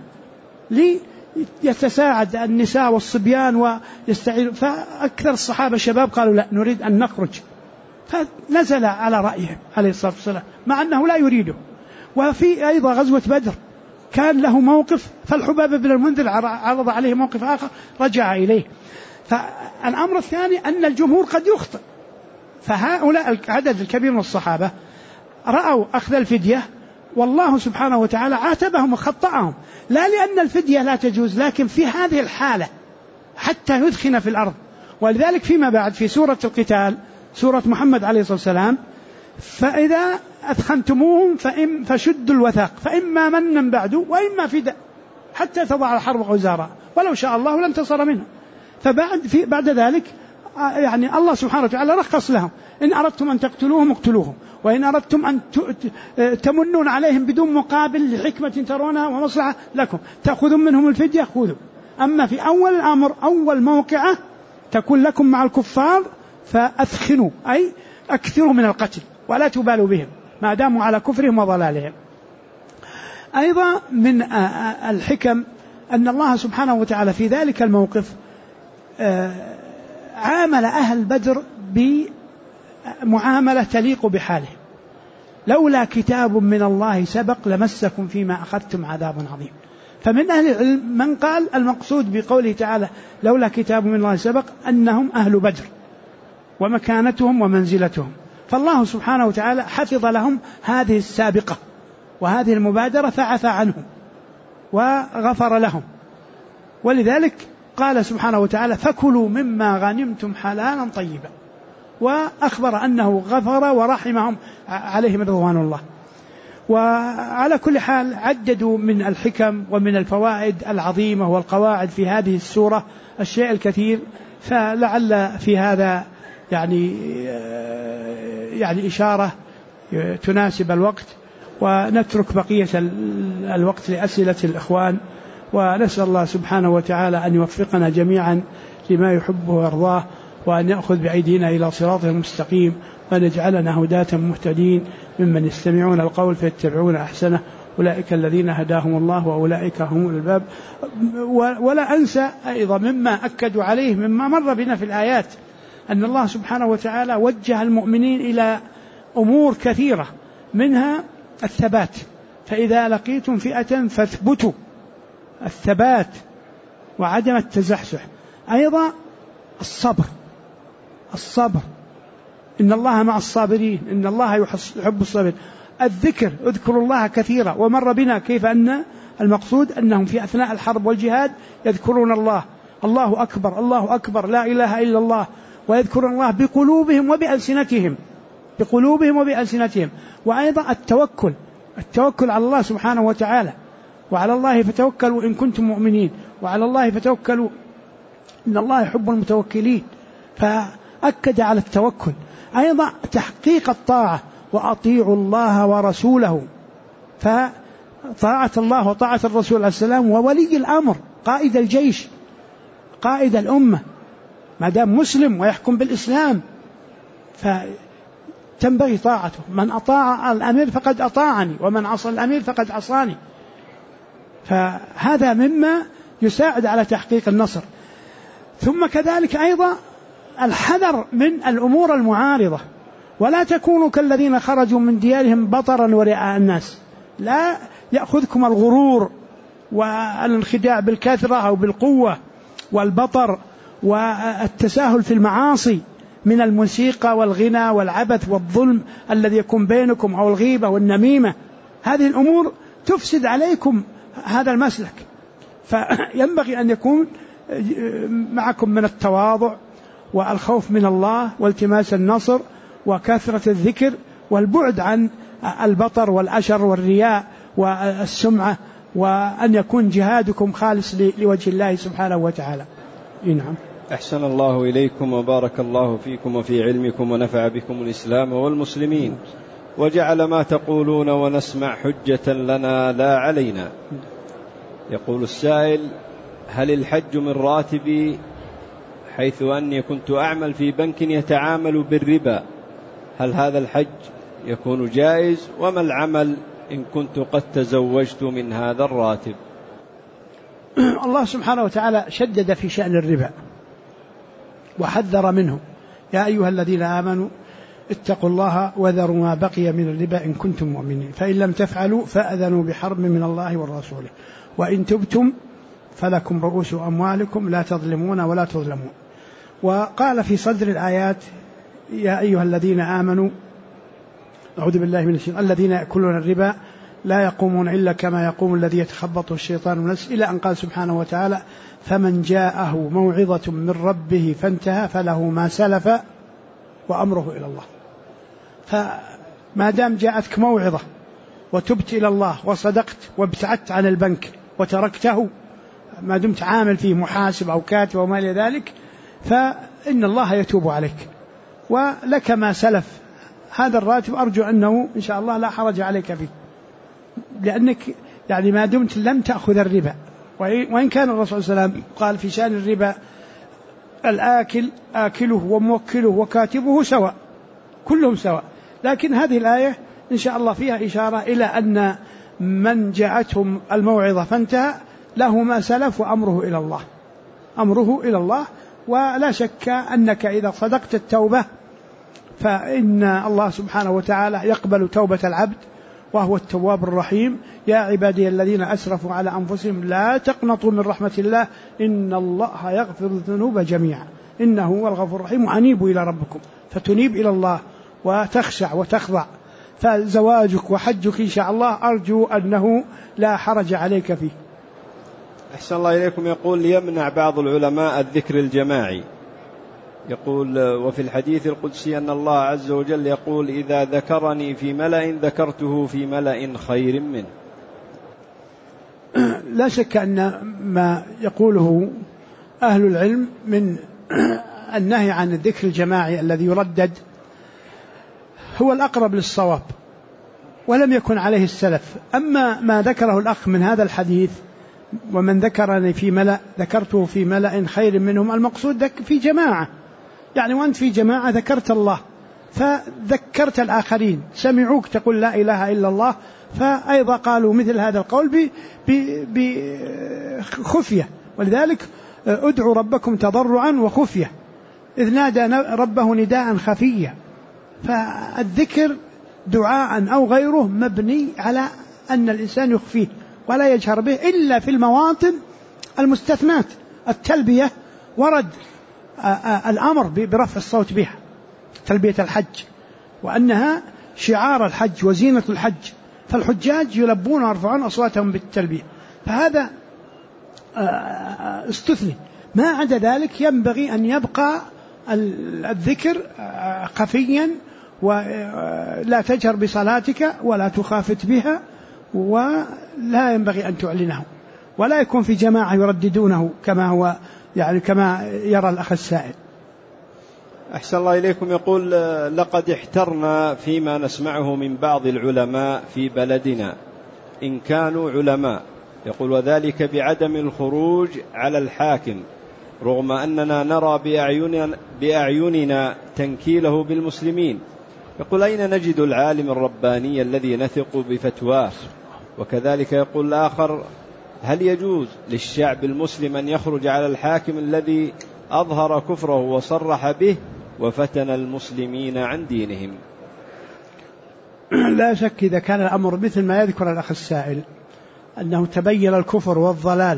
ليتساعد النساء والصبيان ويستعينوا، فأكثر الصحابة شباب قالوا لا نريد أن نخرج، فنزل على رأيهم عليه الصلاة والسلام مع أنه لا يريده. وفي أيضا غزوة بدر كان له موقف، فالحباب بن المنذر عرض عليه موقف آخر رجع إليه. فالأمر الثاني أن الجمهور قد يخطئ، فهؤلاء العدد الكبير من الصحابة رأوا أخذ الفدية والله سبحانه وتعالى عاتبهم وخطأهم، لا لأن الفدية لا تجوز، لكن في هذه الحالة حتى يدخن في الأرض. ولذلك فيما بعد في سورة القتال، سورة محمد عليه الصلاة والسلام، فإذا أثخنتموهم فشدوا الوثاق فإما منا بعد وإما فداء حتى تضع الحرب أوزارها ولو شاء الله لانتصر منهم. بعد ذلك يعني الله سبحانه وتعالى رخص لهم، إن أردتم أن تقتلوهم اقتلوهم، وإن أردتم أن تمنون عليهم بدون مقابل لحكمة ترونها ومصلحة لكم تأخذون منهم الفدية خذوا. أما في أول الأمر أول موقعة تكون لكم مع الكفار فأثخنوا أي أكثروا من القتل ولا تبالوا بهم ما داموا على كفرهم وضلالهم. أيضا من الحكم أن الله سبحانه وتعالى في ذلك الموقف عامل أهل بدر بمعاملة تليق بحالهم، لولا كتاب من الله سبق لمسكم فيما أخذتم عذاب عظيم. فمن أهل العلم من قال المقصود بقوله تعالى لولا كتاب من الله سبق أنهم أهل بدر ومكانتهم ومنزلتهم، فالله سبحانه وتعالى حفظ لهم هذه السابقة وهذه المبادرة فعفى عنهم وغفر لهم. ولذلك قال سبحانه وتعالى فكلوا مما غنمتم حلالا طيبا، وأخبر أنه غفر ورحمهم عليهم رضوان الله. وعلى كل حال عددوا من الحكم ومن الفوائد العظيمة والقواعد في هذه السورة الشيء الكثير، فلعل في هذا يعني إشارة تناسب الوقت، ونترك بقية الوقت لأسئلة الإخوان، ونسأل الله سبحانه وتعالى أن يوفقنا جميعا لما يحبه ويرضاه، وأن يأخذ بأيدينا إلى صراطه المستقيم، وأن يجعلنا هداة مهتدين ممن يستمعون القول فيتبعون أحسنه، أولئك الذين هداهم الله وأولئك هم الألباب. ولا أنسى أيضا مما أكدوا عليه مما مر بنا في الآيات أن الله سبحانه وتعالى وجه المؤمنين إلى أمور كثيرة، منها الثبات، فإذا لقيتم فئة فاثبتوا، الثبات وعدم التزحزح. أيضا الصبر إن الله مع الصابرين، إن الله يحب الصابرين. الذكر اذكروا الله كثيرا، ومر بنا كيف أن المقصود أنهم في أثناء الحرب والجهاد يذكرون الله، الله أكبر الله أكبر لا إله إلا الله، ويذكرون الله بقلوبهم وبألسنتهم. وأيضا التوكل على الله سبحانه وتعالى، وعلى الله فتوكلوا إن كنتم مؤمنين، وعلى الله فتوكلوا إن الله يحب المتوكلين، فأكد على التوكل. أيضا تحقيق الطاعة، وأطيعوا الله ورسوله، فطاعة الله وطاعة الرسول عليه السلام وولي الأمر قائد الجيش قائد الأمة ما دام مسلم ويحكم بالإسلام فتنبغي طاعته. من أطاع الأمير فقد أطاعني، ومن عصى الأمير فقد عصاني. فهذا مما يساعد على تحقيق النصر. ثم كذلك أيضا الحذر من الأمور المعارضة، ولا تكونوا كالذين خرجوا من ديارهم بطرا ورئاء الناس، لا يأخذكم الغرور والانخداع بالكثرة أو بالقوة والبطر والتساهل في المعاصي من الموسيقى والغنى والعبث والظلم الذي يكون بينكم أو الغيبة والنميمة. هذه الأمور تفسد عليكم هذا المسلك، فينبغي أن يكون معكم من التواضع والخوف من الله والتماس النصر وكثرة الذكر والبعد عن البطر والأشر والرياء والسمعة، وأن يكون جهادكم خالص لوجه الله سبحانه وتعالى. نعم. أحسن الله إليكم وبارك الله فيكم وفي علمكم ونفع بكم الإسلام والمسلمين. وجعل ما تقولون ونسمع حجة لنا لا علينا. يقول السائل: هل الحج من راتبي حيث أني كنت أعمل في بنك يتعامل بالربا؟ هل هذا الحج يكون جائز؟ وما العمل إن كنت قد تزوجت من هذا الراتب؟ الله سبحانه وتعالى شدد في شأن الربا وحذر منه: يا أيها الذين آمنوا اتقوا الله وذروا ما بقي من الربا إن كنتم مؤمنين فإن لم تفعلوا فأذنوا بحرب من الله ورسوله وإن تبتم فلكم رؤوس أموالكم لا تظلمون ولا تظلمون. وقال في صدر الآيات: يا أيها الذين آمنوا أعوذ بالله من الشيطان الذين يأكلون الربا لا يقومون إلا كما يقوم الذي يتخبطه الشيطان من المس، إلى أن قال سبحانه وتعالى: فمن جاءه موعظة من ربه فانتهى فله ما سلف وأمره إلى الله. فما دام جاءتك موعظة وتبت إلى الله وصدقت وابتعدت عن البنك وتركته ما دمت عامل فيه محاسب أو كاتب أو ما إلى ذلك، فإن الله يتوب عليك ولك ما سلف. هذا الراتب أرجو أنه إن شاء الله لا حرج عليك فيه، لأنك يعني ما دمت لم تأخذ الربا. وإن كان الرسول صلى الله عليه وسلم قال في شأن الربا: الآكل آكله وموكله وكاتبه سواء، كلهم سواء. لكن هذه الآية إن شاء الله فيها إشارة إلى أن من جاءتهم الموعظة فانتهى له ما سلف وأمره إلى الله، أمره إلى الله. ولا شك أنك إذا صدقت التوبة فإن الله سبحانه وتعالى يقبل توبة العبد وهو التواب الرحيم. يا عبادي الذين أسرفوا على أنفسهم لا تقنطوا من رحمة الله إن الله يغفر الذنوب جميعا إنه هو الغفور الرحيم. وأنيبوا إلى ربكم، فتنيب إلى الله وتخشع وتخضع. فزواجك وحجك إن شاء الله أرجو أنه لا حرج عليك فيه. أحسن الله إليكم. يقول: يمنع بعض العلماء الذكر الجماعي. يقول: وفي الحديث القدسي أن الله عز وجل يقول: إذا ذكرني في ملأ ذكرته في ملأ خير منه. لا شك أن ما يقوله أهل العلم من النهي عن الذكر الجماعي الذي يردد هو الأقرب للصواب، ولم يكن عليه السلف. أما ما ذكره الأخ من هذا الحديث: ومن ذكرني في ملأ ذكرته في ملأ خير منهم، المقصود في جماعة، يعني وأنت في جماعة ذكرت الله فذكرت الآخرين، سمعوك تقول لا إله إلا الله، فأيضا قالوا مثل هذا القول بخفية. ولذلك ادعوا ربكم تضرعا وخفية، إذ نادى ربه نداء خفيا. فالذكر دعاء أو غيره مبني على أن الإنسان يخفيه ولا يجهر به إلا في المواطن المستثنات. التلبية ورد الأمر برفع الصوت بها، تلبية الحج، وأنها شعار الحج وزينة الحج، فالحجاج يلبون ويرفعون أصواتهم بالتلبية، فهذا استثني. ما عدا ذلك ينبغي أن يبقى الذكر خفيا، ولا تجهر بصلاتك ولا تخافت بها، ولا ينبغي أن تعلنه، ولا يكون في جماعة يرددونه كما هو يعني كما يرى الأخ السائل. أحسن الله إليكم. يقول: لقد احترنا فيما نسمعه من بعض العلماء في بلدنا إن كانوا علماء، يقول: وذلك بعدم الخروج على الحاكم رغم أننا نرى بأعيننا تنكيله بالمسلمين. يقول: أين نجد العالم الرباني الذي نثق بفتواه؟ وكذلك يقول الآخر: هل يجوز للشعب المسلم أن يخرج على الحاكم الذي أظهر كفره وصرح به وفتن المسلمين عن دينهم؟ لا شك إذا كان الأمر مثل ما يذكر الأخ السائل أنه تبين الكفر والضلال،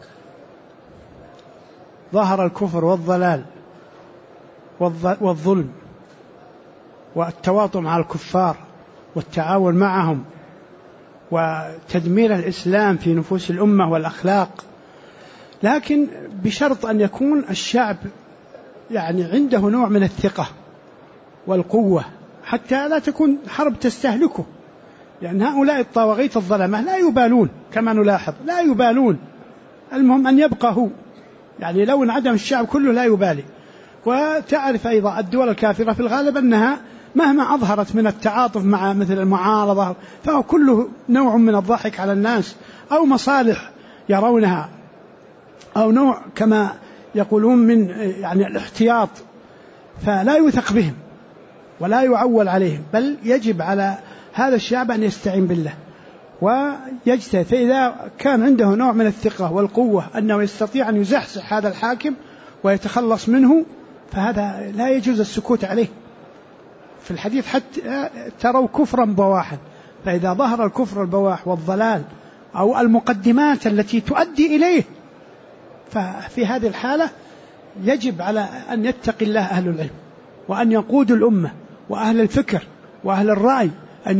ظهر الكفر والضلال والظلم والتواطؤ مع الكفار والتعاون معهم وتدمير الإسلام في نفوس الأمة والأخلاق، لكن بشرط أن يكون الشعب يعني عنده نوع من الثقة والقوة حتى لا تكون حرب تستهلكه، لأن هؤلاء الطواغيت الظلمة لا يبالون كما نلاحظ، لا يبالون، المهم أن يبقى هو، يعني لو انعدم الشعب كله لا يبالي. وتعرف أيضا الدول الكافرة في الغالب أنها مهما أظهرت من التعاطف مع مثل المعارضة، فهو كله نوع من الضحك على الناس أو مصالح يرونها، أو نوع كما يقولون من يعني الاحتياط، فلا يوثق بهم ولا يعول عليهم، بل يجب على هذا الشعب أن يستعين بالله ويجتهد. فإذا كان عنده نوع من الثقة والقوة أنه يستطيع أن يزحزح هذا الحاكم ويتخلص منه، فهذا لا يجوز السكوت عليه. في الحديث حتى تروا كفرا بواحا، فإذا ظهر الكفر البواح والضلال أو المقدمات التي تؤدي إليه، ففي هذه الحالة يجب على أن يتقي الله أهل العلم، وأن يقود الأمة وأهل الفكر وأهل الرأي أن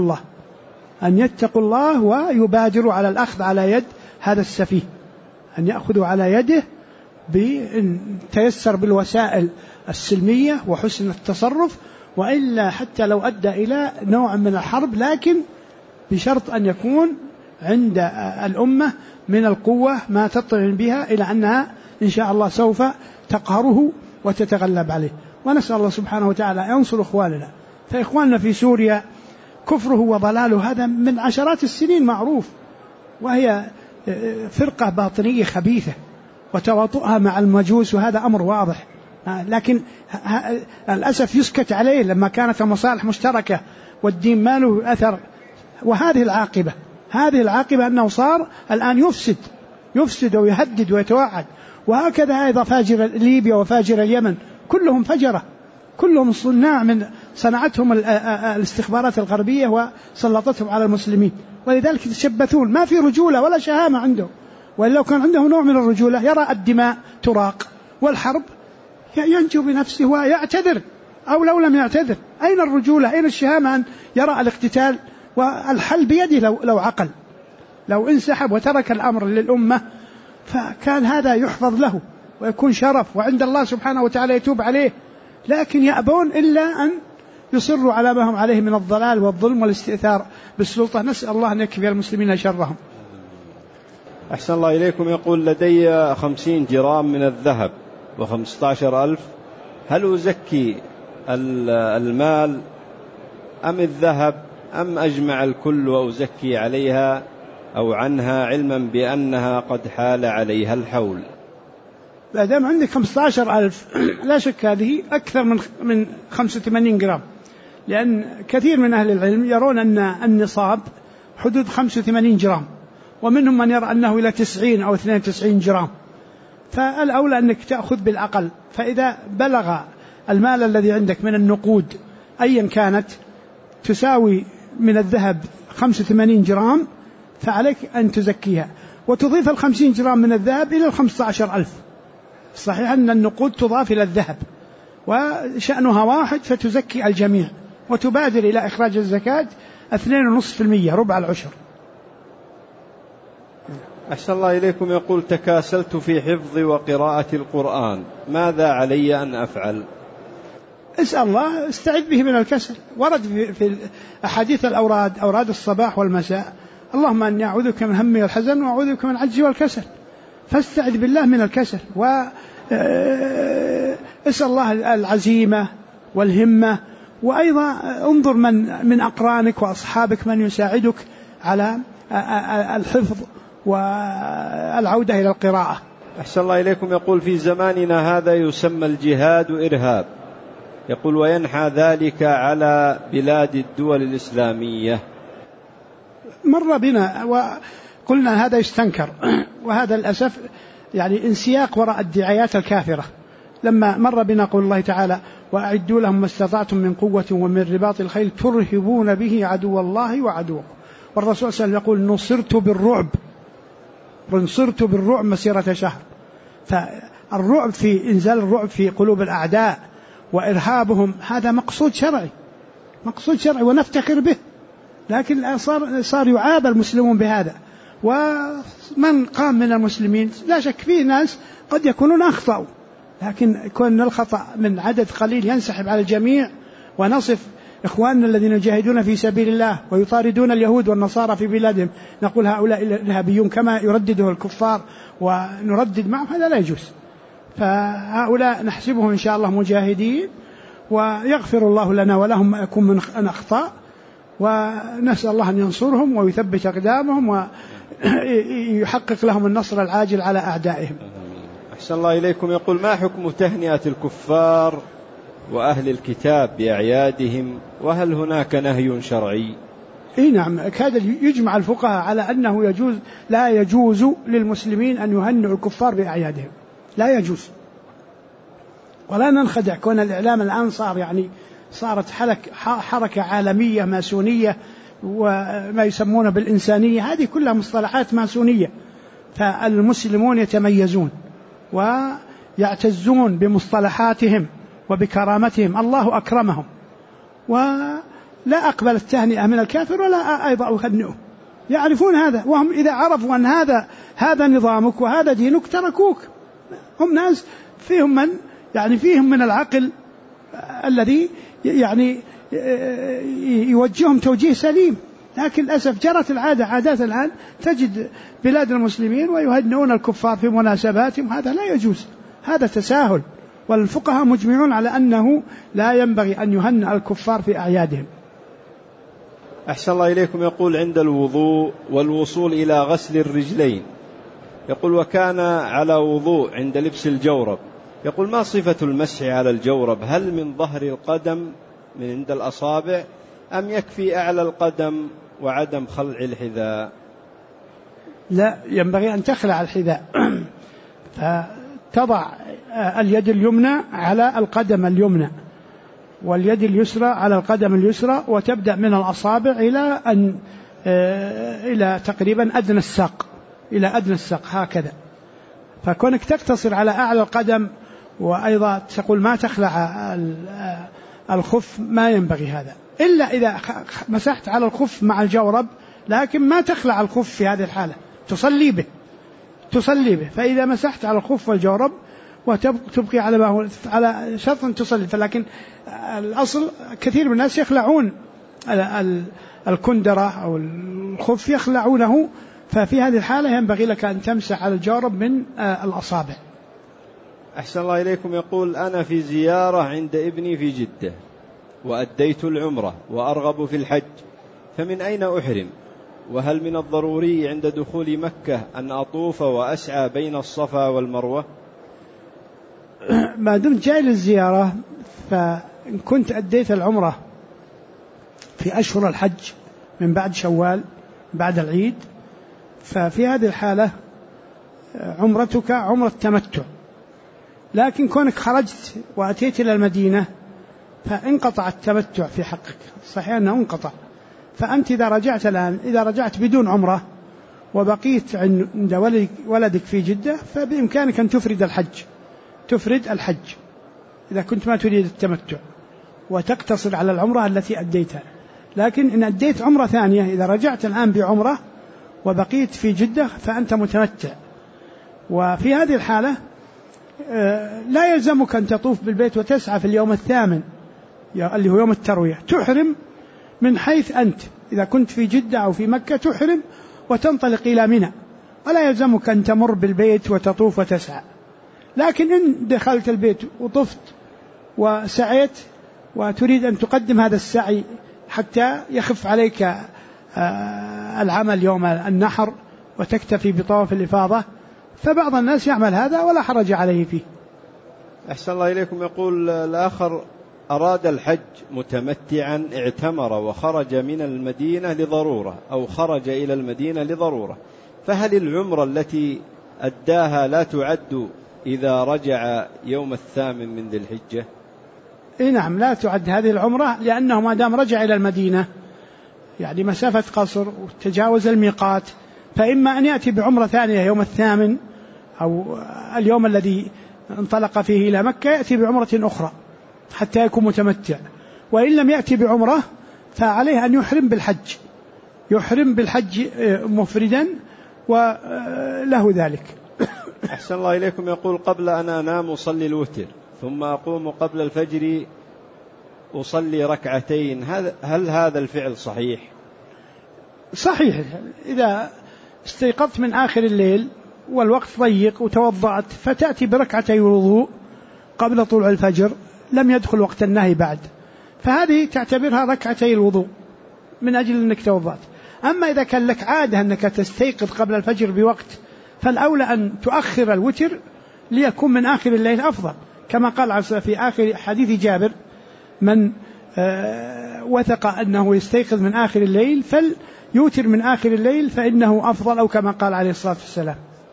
يتقوا الله ويبادروا على الأخذ على يد هذا السفيه، أن يأخذوا على يده بأن تيسر بالوسائل السلمية وحسن التصرف، وإلا حتى لو أدى إلى نوع من الحرب، لكن بشرط أن يكون عند الأمة من القوة ما تطمئن بها إلى أنها إن شاء الله سوف تقهره وتتغلب عليه. ونسأل الله سبحانه وتعالى ينصر إخواننا. فإخواننا في سوريا كفره وضلاله هذا من عشرات السنين معروف، وهي فرقة باطنية خبيثة وتواطؤها مع المجوس، وهذا أمر واضح، لكن للأسف يسكت عليه لما كانت المصالح مشتركة والدين ما له أثر. وهذه العاقبة أنه صار الآن يفسد ويهدد ويتوعد. وهكذا أيضا فاجر ليبيا وفاجر اليمن، كلهم فجرة، كلهم صناع من صنعتهم الاستخبارات الغربية وسلطتهم على المسلمين، ولذلك يتشبثون، ما في رجولة ولا شهامة عنده. ولو كان عنده نوع من الرجولة يرى الدماء تراق والحرب ينجو بنفسه ويعتذر، أو لو لم يعتذر أين الرجولة أين الشهامة أن يرى الاقتتال والحل بيده؟ لو عقل، لو انسحب وترك الأمر للأمة فكان هذا يحفظ له ويكون شرف، وعند الله سبحانه وتعالى يتوب عليه، لكن يأبون إلا أن يصروا على ما هم عليه من الضلال والظلم والاستئثار بالسلطة. نسأل الله أن يكفي المسلمين شرهم. أحسن الله إليكم. يقول لدي 50 جرام من الذهب و15,000، هل أزكي المال أم الذهب أم أجمع الكل وأزكي عليها أو عنها، علما بأنها قد حال عليها الحول؟ بعدما عندك 15,000 لا شك هذه أكثر من 85 جرام، لأن كثير من أهل العلم يرون أن النصاب حدود 85 جرام، ومنهم من يرى أنه إلى 90 أو 92 جرام، فالأولى أنك تأخذ بالأقل. فإذا بلغ المال الذي عندك من النقود أيا كانت تساوي من الذهب 85 جرام، فعليك أن تزكيها وتضيف 50 جرام من الذهب إلى 15,000. صحيح أن النقود تضاف إلى الذهب وشأنها واحد، فتزكي الجميع وتبادر إلى إخراج الزكاة 2.5%، ربع العشر. أحسن الله إليكم. يقول تكاسلت في حفظ وقراءة القرآن، ماذا علي أن أفعل؟ اسأل الله، استعذ به من الكسل. ورد في أحاديث الأوراد، أوراد الصباح والمساء، اللهم أني أعوذ بك من هم والحزن وأعوذ بك من العجز والكسل، فاستعذ بالله من الكسل، واسأل الله العزيمة والهمة. وأيضا انظر من أقرانك وأصحابك من يساعدك على الحفظ والعودة إلى القراءة. أحسن الله إليكم. يقول في زماننا هذا يسمى الجهاد إرهاب، يقول وينحى ذلك على بلاد الدول الإسلامية. مر بنا وقلنا هذا يستنكر، وهذا للأسف يعني انسياق وراء الدعايات الكافرة. لما مر بنا قول الله تعالى وأعدوا لهم ما استطعتم من قوة ومن رباط الخيل ترهبون به عدو الله وعدوكم. والرسول صلى الله عليه وسلم يقول نصرت بالرعب مسيرة شهر. فالرعب في إنزال الرعب في قلوب الأعداء وإرهابهم هذا مقصود شرعي ونفتخر به، لكن صار يعاب المسلمون بهذا. ومن قام من المسلمين لا شك فيه ناس قد يكونون أخطأوا، لكن يكون الخطأ من عدد قليل ينسحب على الجميع. ونصف إخواننا الذين يجاهدون في سبيل الله ويطاردون اليهود والنصارى في بلادهم، نقول هؤلاء الإرهابيون كما يردده الكفار ونردد معهم، هذا لا يجوز. فهؤلاء نحسبهم إن شاء الله مجاهدين، ويغفر الله لنا ولهم ما يكون من أخطاء، ونسأل الله أن ينصرهم ويثبت أقدامهم ويحقق لهم النصر العاجل على أعدائهم. أحسن الله إليكم. يقول: ما حكم تهنئة الكفار وأهل الكتاب بأعيادهم، وهل هناك نهي شرعي؟ نعم، كاد يجمع الفقهاء على أنه لا يجوز للمسلمين أن يهنئوا الكفار بأعيادهم، لا يجوز. ولا ننخدع كون الإعلام الآن صارت حركة عالمية ماسونية وما يسمونه بالإنسانية، هذه كلها مصطلحات ماسونية. فالمسلمون يتميزون ويعتزون بمصطلحاتهم وبكرامتهم، الله أكرمهم، ولا أقبل التهنئة من الكافر ولا أيضا أهنئه. يعرفون هذا، وهم إذا عرفوا أن هذا نظامك وهذا دينك تركوك. هم ناس فيهم من العقل الذي يوجههم توجيه سليم، لكن للأسف جرت عادات الآن تجد بلاد المسلمين ويهنئون الكفار في مناسباتهم، هذا لا يجوز، هذا تساهل. والفقهاء مجمعون على أنه لا ينبغي أن يهنئ الكفار في أعيادهم. أحسن الله إليكم. يقول: عند الوضوء والوصول إلى غسل الرجلين، يقول: وكان على وضوء عند لبس الجورب، يقول: ما صفة المسح على الجورب؟ هل من ظهر القدم من عند الأصابع أم يكفي أعلى القدم وعدم خلع الحذاء؟ لا، ينبغي أن تخلع الحذاء فتضع اليد اليمنى على القدم اليمنى واليد اليسرى على القدم اليسرى، وتبدأ من الأصابع إلى تقريبا أدنى الساق هكذا. فكونك تقتصر على أعلى القدم وأيضا تقول ما تخلع الخف، ما ينبغي هذا، إلا إذا مسحت على الخف مع الجورب، لكن ما تخلع الخف في هذه الحالة، تصلي به. فإذا مسحت على الخف والجورب وتبقي على ما هو على شرط تصلي. فلكن الأصل كثير من الناس يخلعون الكندرة أو الخف يخلعونه، ففي هذه الحالة ينبغي لك أن تمسح على الجورب من الأصابع. أحسن الله إليكم. يقول: أنا في زيارة عند ابني في جدة وأديت العمرة وأرغب في الحج، فمن أين أحرم؟ وهل من الضروري عند دخول مكة أن أطوف وأسعى بين الصفا والمروة؟ ما دمت جاي للزيارة، فإن كنت أديت العمرة في أشهر الحج من بعد شوال بعد العيد، ففي هذه الحالة عمرتك عمرة تمتع. لكن كونك خرجت وأتيت إلى المدينة فانقطع التمتع في حقك، صحيح أنه انقطع. فأنت إذا رجعت بدون عمرة وبقيت عند ولدك في جدة، فبإمكانك أن تفرد الحج إذا كنت ما تريد التمتع، وتقتصر على العمرة التي أديتها. لكن إن أديت عمرة ثانية، إذا رجعت الآن بعمرة وبقيت في جدة، فأنت متمتع. وفي هذه الحالة لا يلزمك أن تطوف بالبيت وتسعى في اليوم الثامن اللي هو يوم التروية، تحرم من حيث أنت. إذا كنت في جدة أو في مكة تحرم وتنطلق إلى منى، ولا يلزمك أن تمر بالبيت وتطوف وتسعى. لكن إن دخلت البيت وطفت وسعيت وتريد أن تقدم هذا السعي حتى يخف عليك العمل يوم النحر وتكتفي بطواف الإفاضة، فبعض الناس يعمل هذا ولا حرج عليه فيه. أحسن الله إليكم. يقول الآخر: أراد الحج متمتعا، اعتمر وخرج من المدينة لضرورة أو خرج إلى المدينة لضرورة، فهل العمرة التي أداها لا تعد إذا رجع يوم الثامن من ذي الحجة؟ نعم، لا تعد هذه العمرة، لأنه ما دام رجع إلى المدينة يعني مسافة قصر وتجاوز الميقات، فإما أن يأتي بعمرة ثانية يوم الثامن أو اليوم الذي انطلق فيه إلى مكة يأتي بعمرة أخرى حتى يكون متمتع. وإن لم يأتي بعمرة فعليه أن يحرم بالحج مفردا وله ذلك. أحسن الله إليكم. يقول: قبل أن أنام أصلي الوتر، ثم أقوم قبل الفجر أصلي ركعتين، هل هذا الفعل صحيح؟ صحيح. إذا استيقظت من آخر الليل والوقت ضيق وتوضأت، فتأتي بركعتي الوضوء قبل طلوع الفجر لم يدخل وقت النهي بعد، فهذه تعتبرها ركعتي الوضوء من أجل أنك توضأت. أما إذا كان لك عادة أنك تستيقظ قبل الفجر بوقت، فالأولى أن تؤخر الوتر ليكون من آخر الليل أفضل، كما قال في آخر حديث جابر: من وثق أنه يستيقظ من آخر الليل فليوتر من آخر الليل فإنه أفضل، أو كما قال عليه الصلاة والسلام.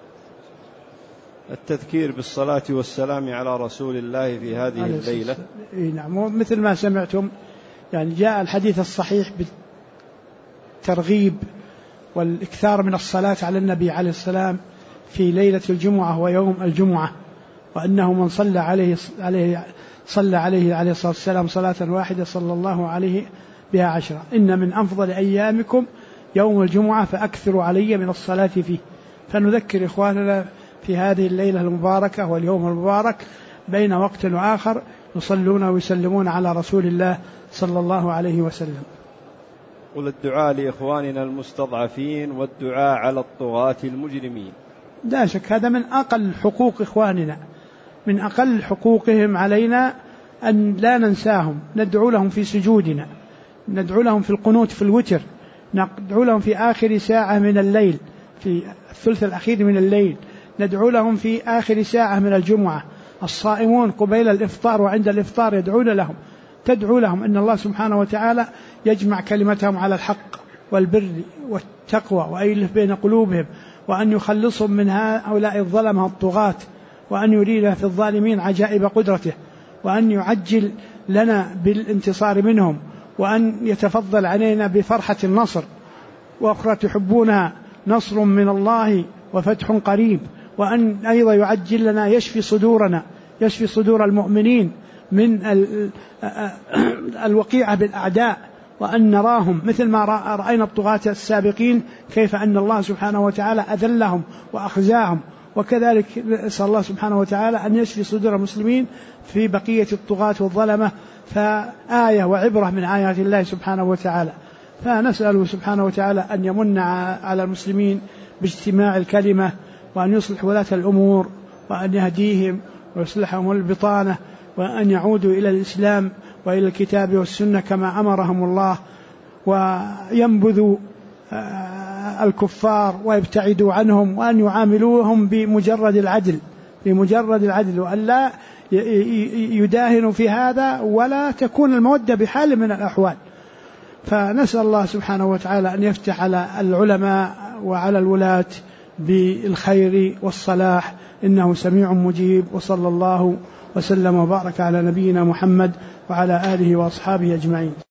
التذكير بالصلاة والسلام على رسول الله في هذه الليلة. نعم، مثل ما سمعتم يعني جاء الحديث الصحيح بالترغيب والإكثار من الصلاة على النبي عليه السلام في ليلة الجمعة ويوم الجمعة، وأنه من صلى عليه الصلاة والسلام صلاة واحدة صلى الله عليه بها 10. إن من أفضل أيامكم يوم الجمعة فأكثروا علي من الصلاة فيه. فنذكر إخواننا في هذه الليلة المباركة واليوم المبارك بين وقت وآخر يصلون ويسلمون على رسول الله صلى الله عليه وسلم. قل الدعاء لإخواننا المستضعفين والدعاء على الطغاة المجرمين. لا شك هذا من أقل حقوق إخواننا، من أقل حقوقهم علينا أن لا ننساهم، ندعو لهم في سجودنا، ندعو لهم في القنوت في الوتر، ندعو لهم في آخر ساعة من الليل، في الثلث الأخير من الليل، ندعو لهم في آخر ساعة من الجمعة. الصائمون قبيل الإفطار وعند الإفطار يدعون لهم، تدعو لهم أن الله سبحانه وتعالى يجمع كلمتهم على الحق والبر والتقوى ويؤلف بين قلوبهم، وأن يخلصهم من هؤلاء الظلمة الطغاة، وأن يرينا في الظالمين عجائب قدرته، وأن يعجل لنا بالانتصار منهم، وأن يتفضل علينا بفرحة النصر، وأخرى تحبونها نصر من الله وفتح قريب، وأن أيضا يعجل لنا يشفي صدورنا، يشفي صدور المؤمنين من الوقيعة بالأعداء، وأن نراهم مثل ما رأينا الطغاة السابقين كيف أن الله سبحانه وتعالى أذلهم وأخزاهم، وكذلك نسأل الله سبحانه وتعالى أن يشفي صدور المسلمين في بقية الطغاة والظلمة، فآية وعبرة من آيات الله سبحانه وتعالى. فنسأله سبحانه وتعالى أن يمن على المسلمين باجتماع الكلمة، وأن يصلح ولاة الأمور، وأن يهديهم ويصلحهم البطانة، وأن يعودوا إلى الإسلام وإلى الكتاب والسنة كما أمرهم الله، وينبذوا الكفار ويبتعدوا عنهم، وأن يعاملوهم بمجرد العدل، وأن لا يداهنوا في هذا ولا تكون المودة بحال من الأحوال. فنسأل الله سبحانه وتعالى أن يفتح على العلماء وعلى الولاة بالخير والصلاح، إنه سميع مجيب. وصلى الله وسلم وبارك على نبينا محمد وعلى آله وأصحابه أجمعين.